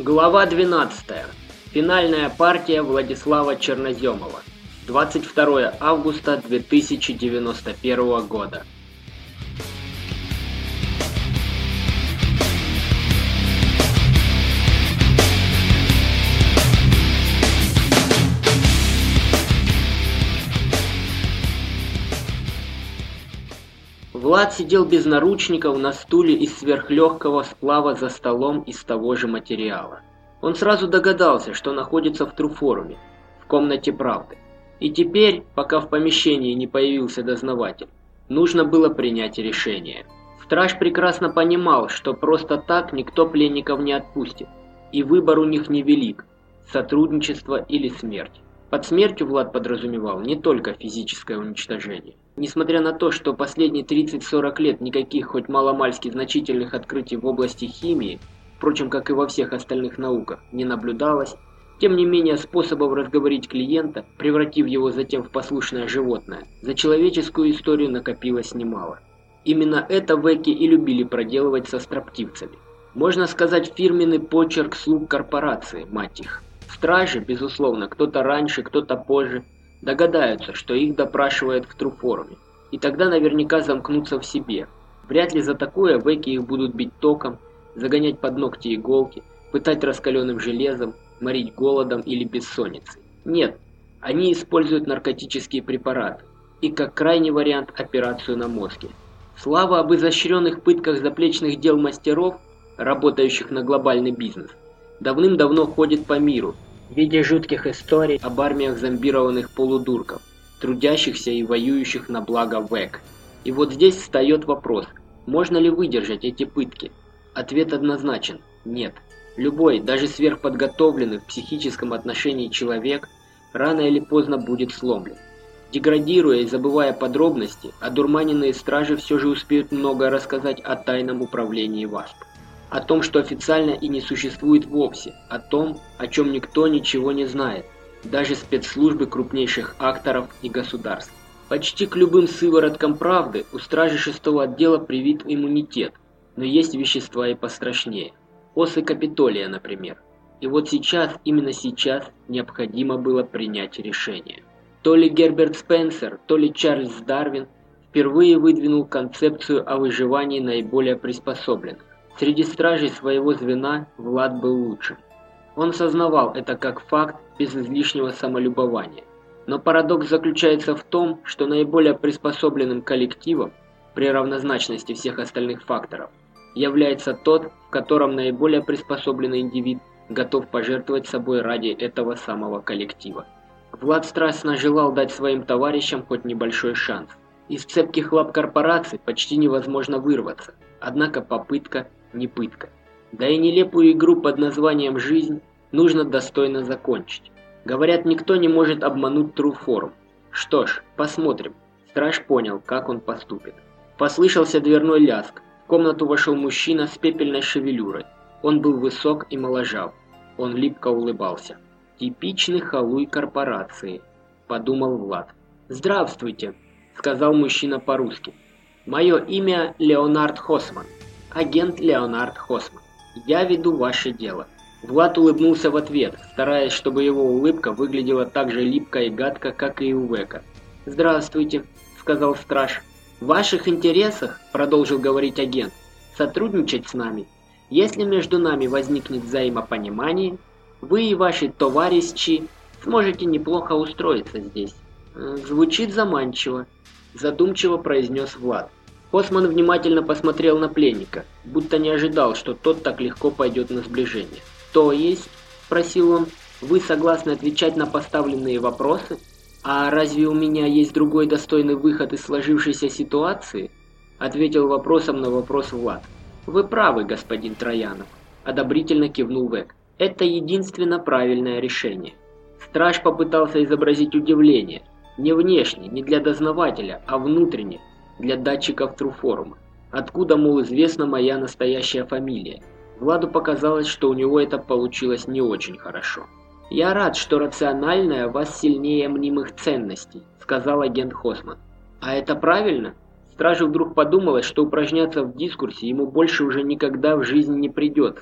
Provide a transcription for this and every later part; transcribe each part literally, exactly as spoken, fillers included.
Глава двенадцатая. Финальная партия Владислава Черноземова. двадцать второе августа две тысячи девяносто первого года. Влад сидел без наручников на стуле из сверхлегкого сплава за столом из того же материала. Он сразу догадался, что находится в Труфоруме, в комнате правды. И теперь, пока в помещении не появился дознаватель, нужно было принять решение. Страж прекрасно понимал, что просто так никто пленников не отпустит, и выбор у них невелик – сотрудничество или смерть. Под смертью Влад подразумевал не только физическое уничтожение. Несмотря на то, что последние тридцать-сорок лет никаких хоть маломальски значительных открытий в области химии, впрочем, как и во всех остальных науках, не наблюдалось, тем не менее способов разговорить клиента, превратив его затем в послушное животное, за человеческую историю накопилось немало. Именно это веки и любили проделывать со строптивцами. Можно сказать, фирменный почерк слуг корпорации, мать их. Стражи, безусловно, кто-то раньше, кто-то позже, догадаются, что их допрашивают в Труфоруме, и тогда наверняка замкнутся в себе. Вряд ли за такое веки их будут бить током, загонять под ногти иголки, пытать раскаленным железом, морить голодом или бессонницей. Нет, они используют наркотические препараты, и как крайний вариант операцию на мозге. Слава об изощренных пытках заплечных дел мастеров, работающих на глобальный бизнес, давным-давно ходит по миру, в виде жутких историй об армиях зомбированных полудурков, трудящихся и воюющих на благо век. И вот здесь встает вопрос, можно ли выдержать эти пытки? Ответ однозначен – нет. Любой, даже сверхподготовленный в психическом отношении человек, рано или поздно будет сломлен. Деградируя и забывая подробности, одурманенные стражи все же успеют многое рассказать о тайном управлении ВАСП. О том, что официально и не существует вовсе, о том, о чем никто ничего не знает, даже спецслужбы крупнейших акторов и государств. Почти к любым сывороткам правды у стражи шестого отдела привит иммунитет, но есть вещества и пострашнее. Осы Капитолия, например. И вот сейчас, именно сейчас, необходимо было принять решение. То ли Герберт Спенсер, то ли Чарльз Дарвин впервые выдвинул концепцию о выживании наиболее приспособленных. Среди стражей своего звена Влад был лучшим. Он сознавал это как факт без излишнего самолюбования. Но парадокс заключается в том, что наиболее приспособленным коллективом, при равнозначности всех остальных факторов, является тот, в котором наиболее приспособленный индивид готов пожертвовать собой ради этого самого коллектива. Влад страстно желал дать своим товарищам хоть небольшой шанс. Из цепких лап корпораций почти невозможно вырваться, однако попытка не пытка. Да и нелепую игру под названием «Жизнь» нужно достойно закончить. Говорят, никто не может обмануть Труфорум. Что ж, посмотрим. Страж понял, как он поступит. Послышался дверной лязг. В комнату вошел мужчина с пепельной шевелюрой. Он был высок и моложав. Он липко улыбался. «Типичный халуй корпорации», — подумал Влад. «Здравствуйте», — сказал мужчина по-русски. «Мое имя Леонард Хосман. Агент Леонард Хосман. Я веду ваше дело». Влад улыбнулся в ответ, стараясь, чтобы его улыбка выглядела так же липко и гадко, как и у Века. «Здравствуйте», — сказал страж. «В ваших интересах, — продолжил говорить агент, — сотрудничать с нами. Если между нами возникнет взаимопонимание, вы и ваши товарищи сможете неплохо устроиться здесь». «Звучит заманчиво», — задумчиво произнес Влад. Хосман внимательно посмотрел на пленника, будто не ожидал, что тот так легко пойдет на сближение. «То есть, — спросил он, — вы согласны отвечать на поставленные вопросы? А разве у меня есть другой достойный выход из сложившейся ситуации?» — ответил вопросом на вопрос Влад. «Вы правы, господин Троянов», — одобрительно кивнул Век. «Это единственно правильное решение». Страж попытался изобразить удивление, не внешне, не для дознавателя, а внутренне, для датчиков Труфорума. Откуда, мол, известна моя настоящая фамилия? Владу показалось, что у него это получилось не очень хорошо. «Я рад, что рациональное вас сильнее мнимых ценностей», — сказал агент Хосман. «А это правильно?» Стражу вдруг подумалось, что упражняться в дискурсе ему больше уже никогда в жизни не придется.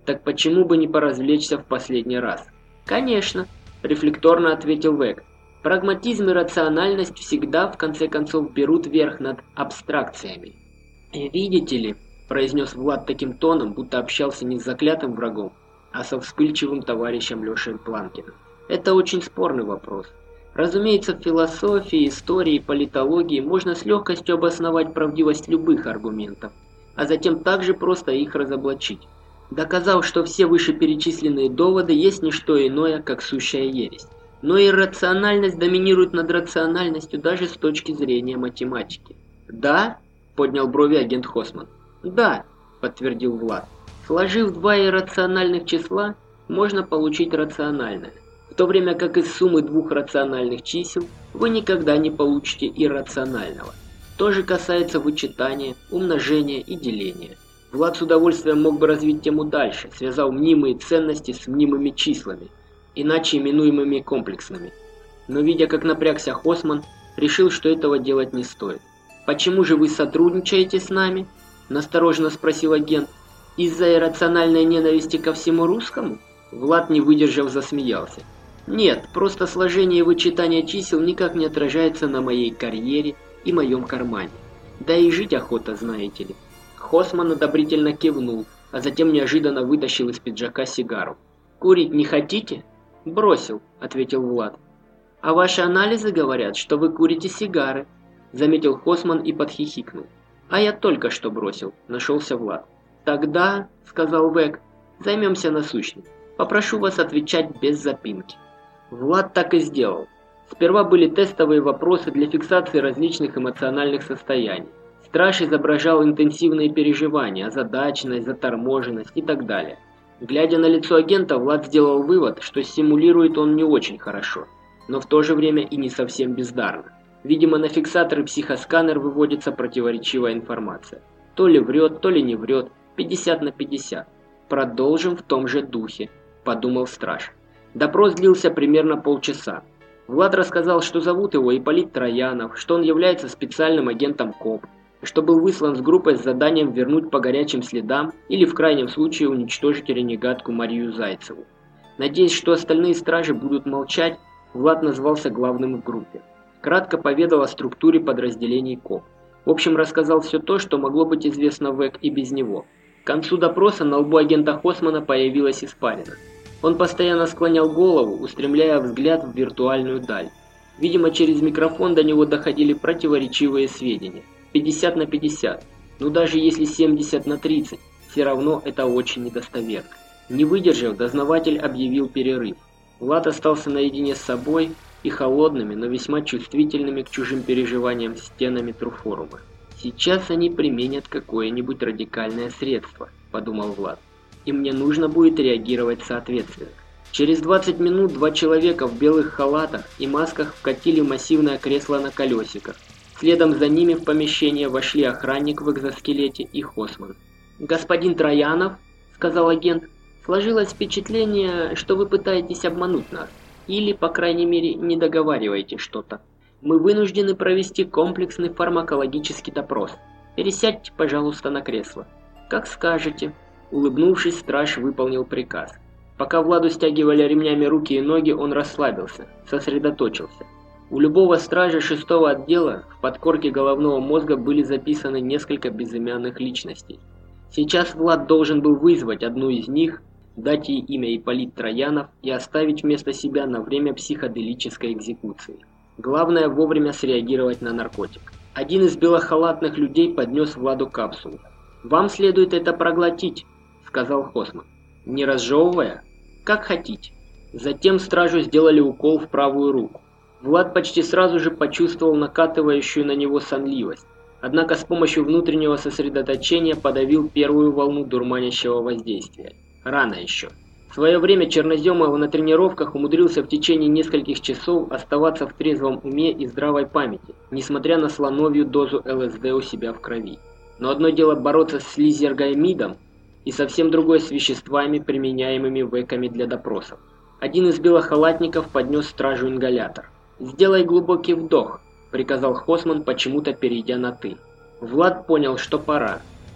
Так почему бы не поразвлечься в последний раз? Конечно, рефлекторно ответил Век. Прагматизм и рациональность всегда в конце концов берут верх над абстракциями. «Видите ли», – произнес Влад таким тоном, будто общался не с заклятым врагом, а со вспыльчивым товарищем Лешей Планкиным. «Это очень спорный вопрос. Разумеется, в философии, истории, политологии можно с легкостью обосновать правдивость любых аргументов, а затем также просто их разоблачить, доказав, что все вышеперечисленные доводы есть не что иное, как сущая ересь. Но иррациональность доминирует над рациональностью даже с точки зрения математики». «Да?» – поднял брови агент Хосман. «Да», – подтвердил Влад. «Сложив два иррациональных числа, можно получить рациональное, в то время как из суммы двух рациональных чисел вы никогда не получите иррационального. То же касается вычитания, умножения и деления». Влад с удовольствием мог бы развить тему дальше, связав мнимые ценности с мнимыми числами, иначе именуемыми комплексными. Но видя, как напрягся Хосман, решил, что этого делать не стоит. «Почему же вы сотрудничаете с нами?» – настороженно спросил агент. «Из-за иррациональной ненависти ко всему русскому?» Влад, не выдержав, засмеялся. «Нет, просто сложение и вычитание чисел никак не отражается на моей карьере и моем кармане. Да и жить охота, знаете ли». Хосман одобрительно кивнул, а затем неожиданно вытащил из пиджака сигару. «Курить не хотите?» «Бросил», — ответил Влад. «А ваши анализы говорят, что вы курите сигары», — заметил Хосман и подхихикнул. «А я только что бросил», — нашелся Влад. «Тогда», — сказал Век, — «займемся насущным. Попрошу вас отвечать без запинки». Влад так и сделал. Сперва были тестовые вопросы для фиксации различных эмоциональных состояний. Страж изображал интенсивные переживания, озадаченность, заторможенность и так далее. Глядя на лицо агента, Влад сделал вывод, что симулирует он не очень хорошо, но в то же время и не совсем бездарно. Видимо, на фиксатор и психосканер выводится противоречивая информация. То ли врет, то ли не врет, пятьдесят на пятьдесят. «Продолжим в том же духе», – подумал страж. Допрос длился примерно полчаса. Влад рассказал, что зовут его Ипполит Троянов, что он является специальным агентом КОП, что был выслан с группой с заданием вернуть по горячим следам или в крайнем случае уничтожить ренегатку Марию Зайцеву. Надеясь, что остальные стражи будут молчать, Влад назвался главным в группе. Кратко поведал о структуре подразделений КОП. В общем, рассказал все то, что могло быть известно Век и без него. К концу допроса на лбу агента Хосмана появилась испарина. Он постоянно склонял голову, устремляя взгляд в виртуальную даль. Видимо, через микрофон до него доходили противоречивые сведения. пятьдесят на пятьдесят. Но даже если семьдесят на тридцать, все равно это очень недостоверно. Не выдержав, дознаватель объявил перерыв. Влад остался наедине с собой и холодными, но весьма чувствительными к чужим переживаниям стенами Труфорума. «Сейчас они применят какое-нибудь радикальное средство», – подумал Влад. «И мне нужно будет реагировать соответственно». Через двадцать минут два человека в белых халатах и масках вкатили в массивное кресло на колесиках. Следом за ними в помещение вошли охранник в экзоскелете и Хосман. «Господин Троянов», — сказал агент, — «сложилось впечатление, что вы пытаетесь обмануть нас. Или, по крайней мере, не договариваете что-то. Мы вынуждены провести комплексный фармакологический допрос. Пересядьте, пожалуйста, на кресло». «Как скажете». Улыбнувшись, страж выполнил приказ. Пока Владу стягивали ремнями руки и ноги, он расслабился, сосредоточился. У любого стража шестого отдела в подкорке головного мозга были записаны несколько безымянных личностей. Сейчас Влад должен был вызвать одну из них, дать ей имя Ипполит Троянов и оставить вместо себя на время психоделической экзекуции. Главное вовремя среагировать на наркотик. Один из белохалатных людей поднес Владу капсулу. «Вам следует это проглотить», — сказал Хосман. «Не разжевывая? Как хотите». Затем стражу сделали укол в правую руку. Влад почти сразу же почувствовал накатывающую на него сонливость, однако с помощью внутреннего сосредоточения подавил первую волну дурманящего воздействия. Рано еще. В свое время Черноземов на тренировках умудрился в течение нескольких часов оставаться в трезвом уме и здравой памяти, несмотря на слоновью дозу ЛСД у себя в крови. Но одно дело бороться с лизергаймидом, и совсем другое с веществами, применяемыми веками для допросов. Один из белохалатников поднес стражу ингалятор. «Сделай глубокий вдох», — приказал Хосман, почему-то перейдя на «ты». Влад понял, что пора.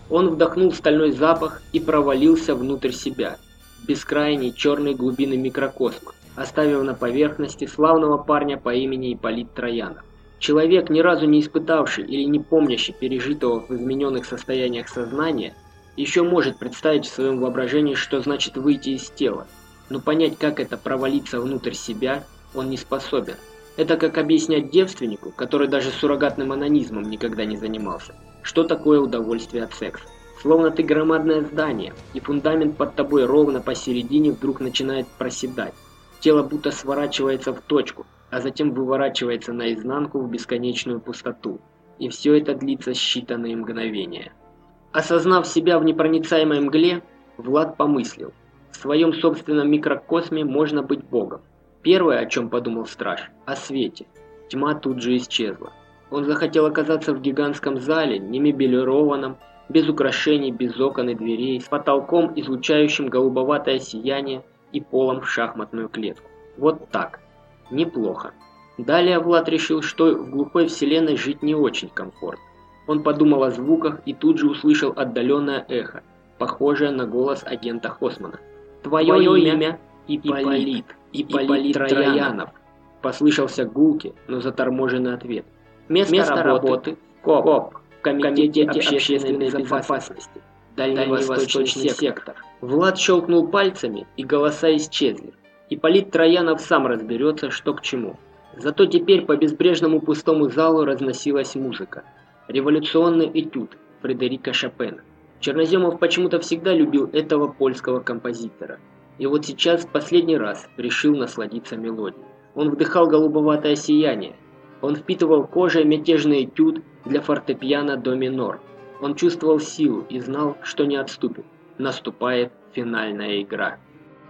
Он вдохнул стальной запах и провалился внутрь себя, в бескрайние черные глубины микрокосма, оставив на поверхности славного парня по имени Ипполит Троянов. Человек, ни разу не испытавший или не помнящий пережитого в измененных состояниях сознания, еще может представить в своем воображении, что значит выйти из тела, но понять, как это провалиться внутрь себя, он не способен. Это как объяснять девственнику, который даже суррогатным анонизмом никогда не занимался, что такое удовольствие от секса. Словно ты громадное здание, и фундамент под тобой ровно посередине вдруг начинает проседать. Тело будто сворачивается в точку, а затем выворачивается наизнанку в бесконечную пустоту. И все это длится считанные мгновения. Осознав себя в непроницаемой мгле, Влад помыслил: в своем собственном микрокосме можно быть Богом. Первое, о чем подумал страж, о свете. Тьма тут же исчезла. Он захотел оказаться в гигантском зале, не мебелированном, без украшений, без окон и дверей, с потолком, излучающим голубоватое сияние, и полом в шахматную клетку. Вот так. Неплохо. Далее Влад решил, что в глухой вселенной жить не очень комфортно. Он подумал о звуках и тут же услышал отдаленное эхо, похожее на голос агента Хосмана. «Твое, Твое имя, имя Ипполит, Ипполит Троянов», послышался гулкий, но заторможенный ответ. «Место, Место работы, КОП, КОП в Комитете, Комитете общественной безопасности, Дальневосточный сектор». Влад щелкнул пальцами, и голоса исчезли. Ипполит Троянов сам разберется, что к чему. Зато теперь по безбрежному пустому залу разносилась музыка. Революционный этюд Фредерика Шопена. Черноземов почему-то всегда любил этого польского композитора. И вот сейчас в последний раз решил насладиться мелодией. Он вдыхал голубоватое сияние. Он впитывал кожей мятежный этюд для фортепиано до минор. Он чувствовал силу и знал, что не отступит. Наступает финальная игра.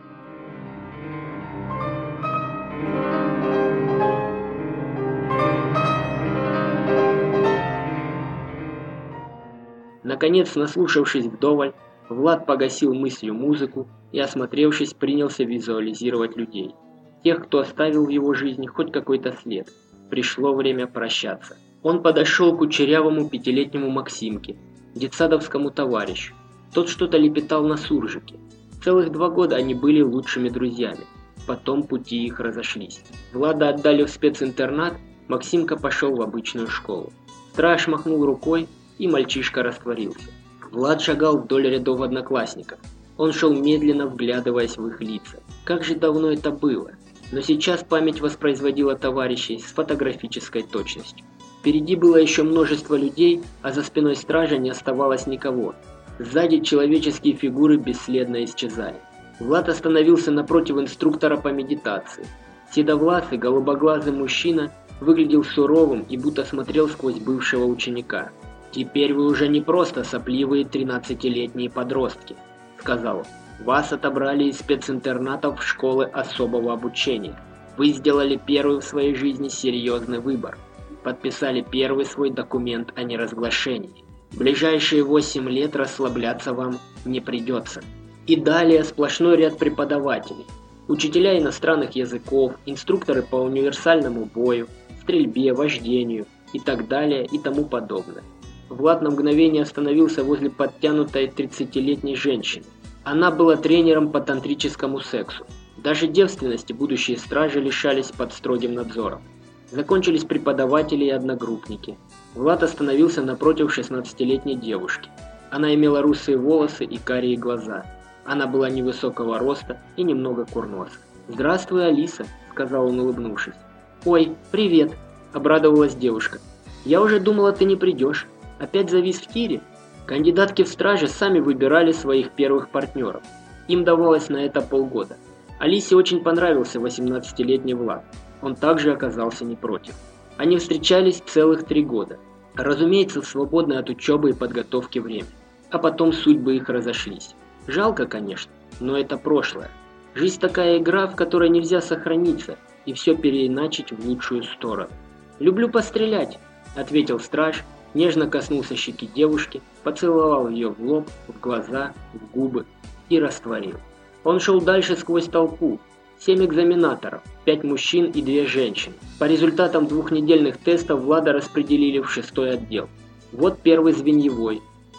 Наконец, наслушавшись вдоволь, Влад погасил мыслью музыку и, осмотревшись, принялся визуализировать людей. Тех, кто оставил в его жизни хоть какой-то след. Пришло время прощаться. Он подошел к кучерявому пятилетнему Максимке, детсадовскому товарищу. Тот что-то лепетал на суржике. Целых два года они были лучшими друзьями. Потом пути их разошлись. Влада отдали в специнтернат, Максимка пошел в обычную школу. Страж махнул рукой, и мальчишка растворился. Влад шагал вдоль рядов одноклассников. Он шел медленно, вглядываясь в их лица. Как же давно это было. Но сейчас память воспроизводила товарищей с фотографической точностью. Впереди было еще множество людей, а за спиной стража не оставалось никого. Сзади человеческие фигуры бесследно исчезали. Влад остановился напротив инструктора по медитации. Седовласый, голубоглазый мужчина выглядел суровым и будто смотрел сквозь бывшего ученика. «Теперь вы уже не просто сопливые тринадцатилетние подростки», — сказал он. «Вас отобрали из специнтернатов в школы особого обучения. Вы сделали первый в своей жизни серьезный выбор. Подписали первый свой документ о неразглашении. В ближайшие восемь лет расслабляться вам не придется». И далее сплошной ряд преподавателей. Учителя иностранных языков, инструкторы по универсальному бою, стрельбе, вождению и так далее и тому подобное. Влад на мгновение остановился возле подтянутой тридцатилетней женщины. Она была тренером по тантрическому сексу. Даже девственности будущие стражи лишались под строгим надзором. Закончились преподаватели и одногруппники. Влад остановился напротив шестнадцатилетней девушки. Она имела русые волосы и карие глаза. Она была невысокого роста и немного курносая. «Здравствуй, Алиса», — сказал он, улыбнувшись. «Ой, привет», — обрадовалась девушка. «Я уже думала, ты не придешь. Опять завис в тире?» Кандидатки в стражи сами выбирали своих первых партнеров. Им давалось на это полгода. Алисе очень понравился восемнадцатилетний Влад. Он также оказался не против. Они встречались целых три года. Разумеется, в свободное от учебы и подготовки время. А потом судьбы их разошлись. Жалко, конечно, но это прошлое. Жизнь такая игра, в которой нельзя сохраниться и все переиначить в лучшую сторону. «Люблю пострелять», — ответил страж, нежно коснулся щеки девушки, поцеловал ее в лоб, в глаза, в губы и растворил. Он шел дальше сквозь толпу. Семь экзаменаторов, пять мужчин и две женщины. По результатам двухнедельных тестов Влада распределили в шестой отдел. Вот первый звеньевой.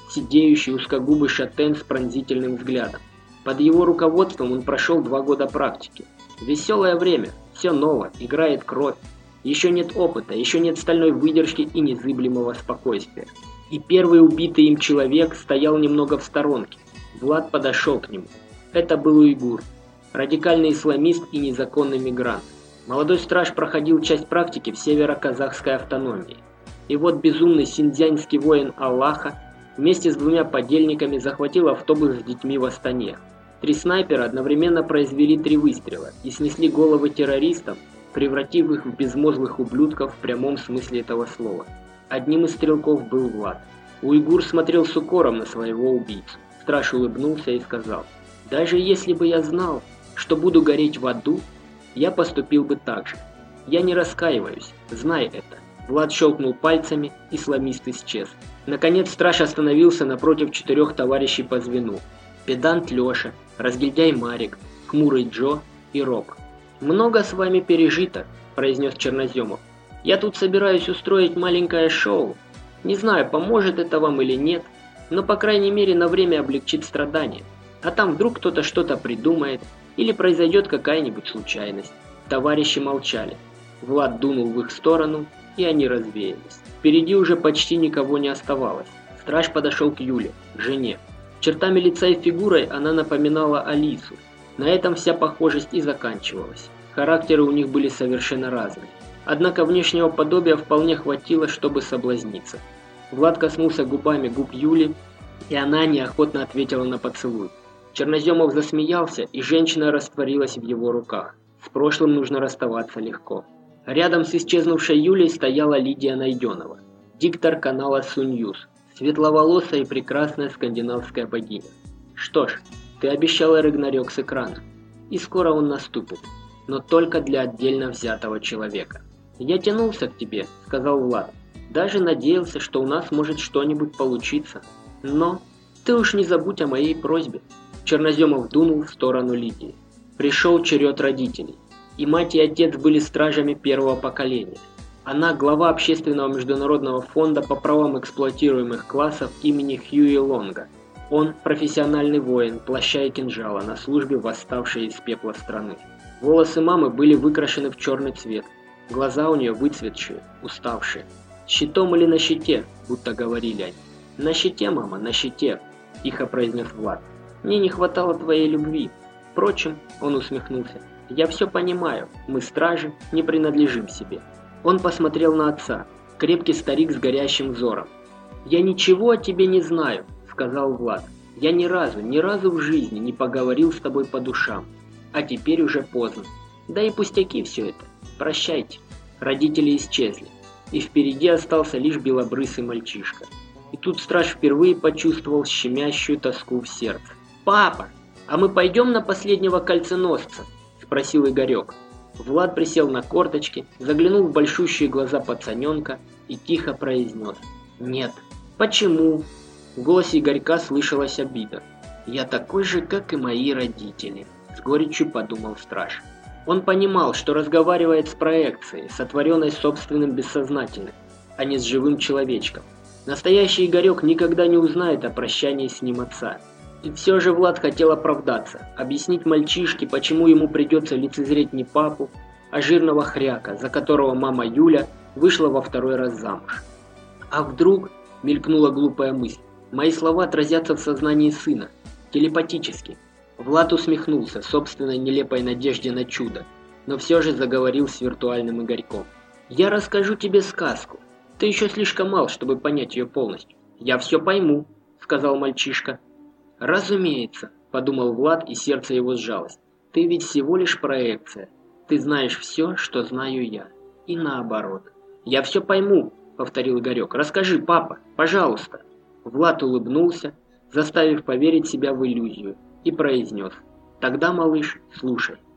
сидеющий узкогубый шатен с пронзительным взглядом. Под его руководством он прошел два года практики. Веселое время, все ново, играет кровь. Еще нет опыта, еще нет стальной выдержки и незыблемого спокойствия. И первый убитый им человек стоял немного в сторонке. Влад подошел к нему. Это был уйгур, радикальный исламист и незаконный мигрант. Молодой страж проходил часть практики в северо-казахской автономии. И вот безумный синьцзянский воин Аллаха вместе с двумя подельниками захватил автобус с детьми в Астане. Три снайпера одновременно произвели три выстрела и снесли головы террористам, превратив их в безмозглых ублюдков в прямом смысле этого слова. Одним из стрелков был Влад. Уйгур смотрел с укором на своего убийцу. Страж улыбнулся и сказал: «Даже если бы я знал, что буду гореть в аду, я поступил бы так же. Я не раскаиваюсь, знай это». Влад щелкнул пальцами, исламист исчез. Наконец страж остановился напротив четырех товарищей по звену. Педант Леша, разгильдяй Марик, хмурый Джо и Рок. «Много с вами пережито», – произнес Черноземов. «Я тут собираюсь устроить маленькое шоу. Не знаю, поможет это вам или нет, но по крайней мере на время облегчит страдания. А там вдруг кто-то что-то придумает или произойдет какая-нибудь случайность». Товарищи молчали. Влад дунул в их сторону, и они развеялись. Впереди уже почти никого не оставалось. Страж подошел к Юле, к жене. Чертами лица и фигурой она напоминала Алису. На этом вся похожесть и заканчивалась. Характеры у них были совершенно разные. Однако внешнего подобия вполне хватило, чтобы соблазниться. Влад коснулся губами губ Юли, и она неохотно ответила на поцелуй. Черноземов засмеялся, и женщина растворилась в его руках. С прошлым нужно расставаться легко. Рядом с исчезнувшей Юлей стояла Лидия Найденова, диктор канала Суньюз, светловолосая и прекрасная скандинавская богиня. «Что ж, ты обещала Рагнарёк с экрана, и скоро он наступит, но только для отдельно взятого человека». «Я тянулся к тебе», — сказал Влад. «Даже надеялся, что у нас может что-нибудь получиться. Но ты уж не забудь о моей просьбе». Черноземов дунул в сторону Лидии. Пришел черед родителей. И мать, и отец были стражами первого поколения. Она глава общественного международного фонда по правам эксплуатируемых классов имени Хьюи Лонга. Он профессиональный воин, плаща и кинжала, на службе восставшей из пепла страны. Волосы мамы были выкрашены в черный цвет. Глаза у нее выцветшие, уставшие. «Щитом или на щите?» – будто говорили они. «На щите, мама, на щите», – тихо произнес Влад. «Мне не хватало твоей любви». Впрочем, он усмехнулся. «Я все понимаю, мы, стражи, не принадлежим себе». Он посмотрел на отца, крепкий старик с горящим взором. «Я ничего о тебе не знаю», — сказал Влад. «Я ни разу, ни разу в жизни не поговорил с тобой по душам. А теперь уже поздно. Да и пустяки все это. Прощайте». Родители исчезли, и впереди остался лишь белобрысый мальчишка. И тут страж впервые почувствовал щемящую тоску в сердце. «Папа, а мы пойдем на последнего кольценосца?» — спросил Игорек. Влад присел на корточки, заглянул в большущие глаза пацаненка и тихо произнес: «Нет». «Почему?» В голосе Игорька слышалась обида. «Я такой же, как и мои родители», — с горечью подумал страж. Он понимал, что разговаривает с проекцией, сотворенной собственным бессознательным, а не с живым человечком. Настоящий Игорек никогда не узнает о прощании с ним отца. И все же Влад хотел оправдаться, объяснить мальчишке, почему ему придется лицезреть не папу, а жирного хряка, за которого мама Юля вышла во второй раз замуж. А вдруг, мелькнула глупая мысль, мои слова отразятся в сознании сына, телепатически. Влад усмехнулся собственной нелепой надежде на чудо, но все же заговорил с виртуальным Игорьком. «Я расскажу тебе сказку. Ты еще слишком мал, чтобы понять ее полностью». «Я все пойму», — сказал мальчишка. «Разумеется», — подумал Влад, и сердце его сжалось. «Ты ведь всего лишь проекция. Ты знаешь все, что знаю я. И наоборот». «Я все пойму», — повторил Игорек. «Расскажи, папа, пожалуйста». Влад улыбнулся, заставив поверить себя в иллюзию, и произнес: «Тогда, малыш, слушай».